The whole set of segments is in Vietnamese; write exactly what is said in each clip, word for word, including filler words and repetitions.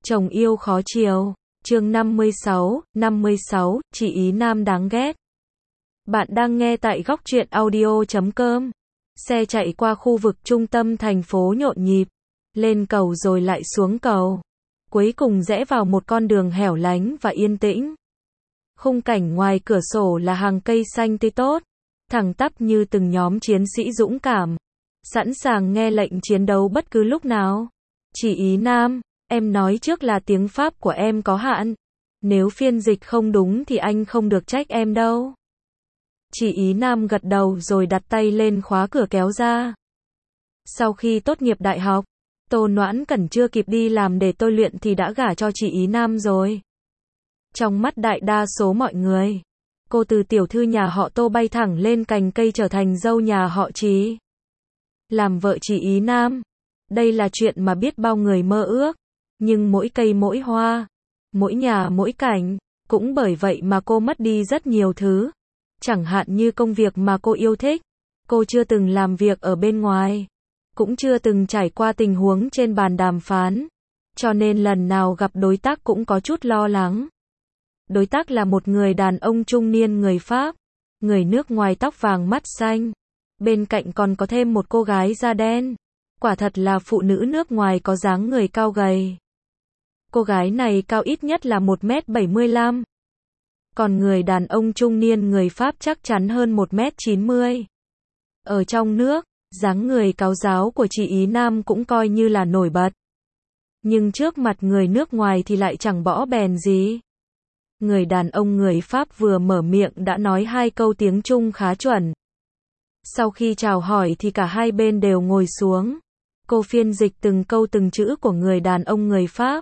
Chồng yêu khó chiều. Chương năm mươi sáu, năm mươi sáu, chị ý nam đáng ghét. Bạn đang nghe tại góc truyện audio chấm com. Xe chạy qua khu vực trung tâm thành phố nhộn nhịp, lên cầu rồi lại xuống cầu. Cuối cùng rẽ vào một con đường hẻo lánh và yên tĩnh. Khung cảnh ngoài cửa sổ là hàng cây xanh tươi tốt, thẳng tắp như từng nhóm chiến sĩ dũng cảm, sẵn sàng nghe lệnh chiến đấu bất cứ lúc nào. Chị ý nam, em nói trước là tiếng Pháp của em có hạn. Nếu phiên dịch không đúng thì anh không được trách em đâu. Chị ý nam gật đầu rồi đặt tay lên khóa cửa kéo ra. Sau khi tốt nghiệp đại học, Tô Noãn Cẩn chưa kịp đi làm để tôi luyện thì đã gả cho chị ý nam rồi. Trong mắt đại đa số mọi người, cô từ tiểu thư nhà họ Tô bay thẳng lên cành cây trở thành dâu nhà họ Trí. Làm vợ chị ý nam, đây là chuyện mà biết bao người mơ ước. Nhưng mỗi cây mỗi hoa, mỗi nhà mỗi cảnh, cũng bởi vậy mà cô mất đi rất nhiều thứ. Chẳng hạn như công việc mà cô yêu thích. Cô chưa từng làm việc ở bên ngoài, cũng chưa từng trải qua tình huống trên bàn đàm phán. Cho nên lần nào gặp đối tác cũng có chút lo lắng. Đối tác là một người đàn ông trung niên người Pháp, người nước ngoài tóc vàng mắt xanh. Bên cạnh còn có thêm một cô gái da đen. Quả thật là phụ nữ nước ngoài có dáng người cao gầy. Cô gái này cao ít nhất là một mét bảy mươi lăm. Còn người đàn ông trung niên người Pháp chắc chắn hơn một mét chín mươi. Ở trong nước, dáng người cáu ráo của chị ý nam cũng coi như là nổi bật. Nhưng trước mặt người nước ngoài thì lại chẳng bỏ bèn gì. Người đàn ông người Pháp vừa mở miệng đã nói hai câu tiếng Trung khá chuẩn. Sau khi chào hỏi thì cả hai bên đều ngồi xuống. Cô phiên dịch từng câu từng chữ của người đàn ông người Pháp.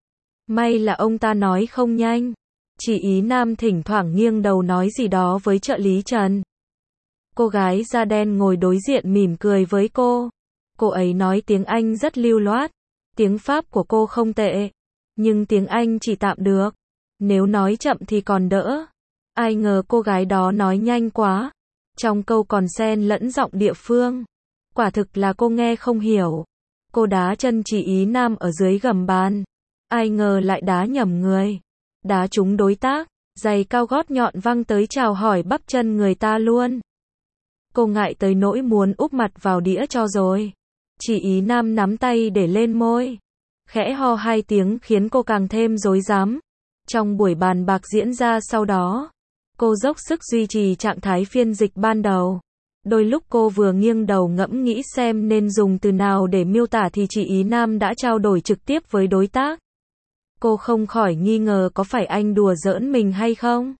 May là ông ta nói không nhanh. Chị ý nam thỉnh thoảng nghiêng đầu nói gì đó với trợ lý Trần. Cô gái da đen ngồi đối diện mỉm cười với cô. Cô ấy nói tiếng Anh rất lưu loát. Tiếng Pháp của cô không tệ, nhưng tiếng Anh chỉ tạm được. Nếu nói chậm thì còn đỡ. Ai ngờ cô gái đó nói nhanh quá. Trong câu còn xen lẫn giọng địa phương. Quả thực là cô nghe không hiểu. Cô đá chân chị ý nam ở dưới gầm bàn. Ai ngờ lại đá nhầm người. Đá trúng đối tác, giày cao gót nhọn văng tới chào hỏi bắp chân người ta luôn. Cô ngại tới nỗi muốn úp mặt vào đĩa cho rồi. Chị ý nam nắm tay để lên môi. Khẽ ho hai tiếng khiến cô càng thêm rối rắm. Trong buổi bàn bạc diễn ra sau đó, cô dốc sức duy trì trạng thái phiên dịch ban đầu. Đôi lúc cô vừa nghiêng đầu ngẫm nghĩ xem nên dùng từ nào để miêu tả thì chị ý nam đã trao đổi trực tiếp với đối tác. Cô không khỏi nghi ngờ có phải anh đùa giỡn mình hay không?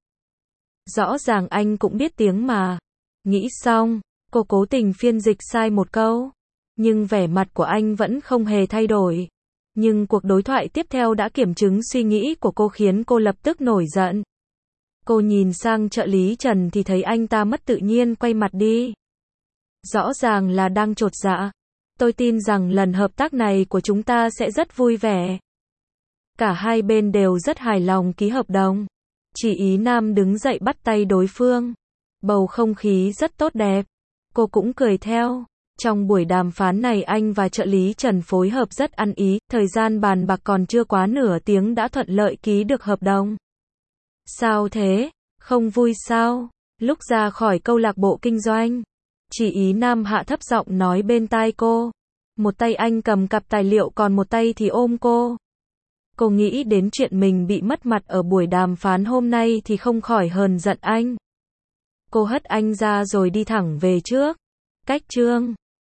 Rõ ràng anh cũng biết tiếng mà. Nghĩ xong, cô cố tình phiên dịch sai một câu. Nhưng vẻ mặt của anh vẫn không hề thay đổi. Nhưng cuộc đối thoại tiếp theo đã kiểm chứng suy nghĩ của cô khiến cô lập tức nổi giận. Cô nhìn sang trợ lý Trần thì thấy anh ta mất tự nhiên quay mặt đi. Rõ ràng là đang chột dạ. Tôi tin rằng lần hợp tác này của chúng ta sẽ rất vui vẻ. Cả hai bên đều rất hài lòng ký hợp đồng. Chị ý nam đứng dậy bắt tay đối phương. Bầu không khí rất tốt đẹp. Cô cũng cười theo. Trong buổi đàm phán này anh và trợ lý Trần phối hợp rất ăn ý. Thời gian bàn bạc còn chưa quá nửa tiếng đã thuận lợi ký được hợp đồng. Sao thế? Không vui sao? Lúc ra khỏi câu lạc bộ kinh doanh, chị ý nam hạ thấp giọng nói bên tai cô. Một tay anh cầm cặp tài liệu còn một tay thì ôm cô. Cô nghĩ đến chuyện mình bị mất mặt ở buổi đàm phán hôm nay thì không khỏi hờn giận anh. Cô hất anh ra rồi đi thẳng về trước. Cách chương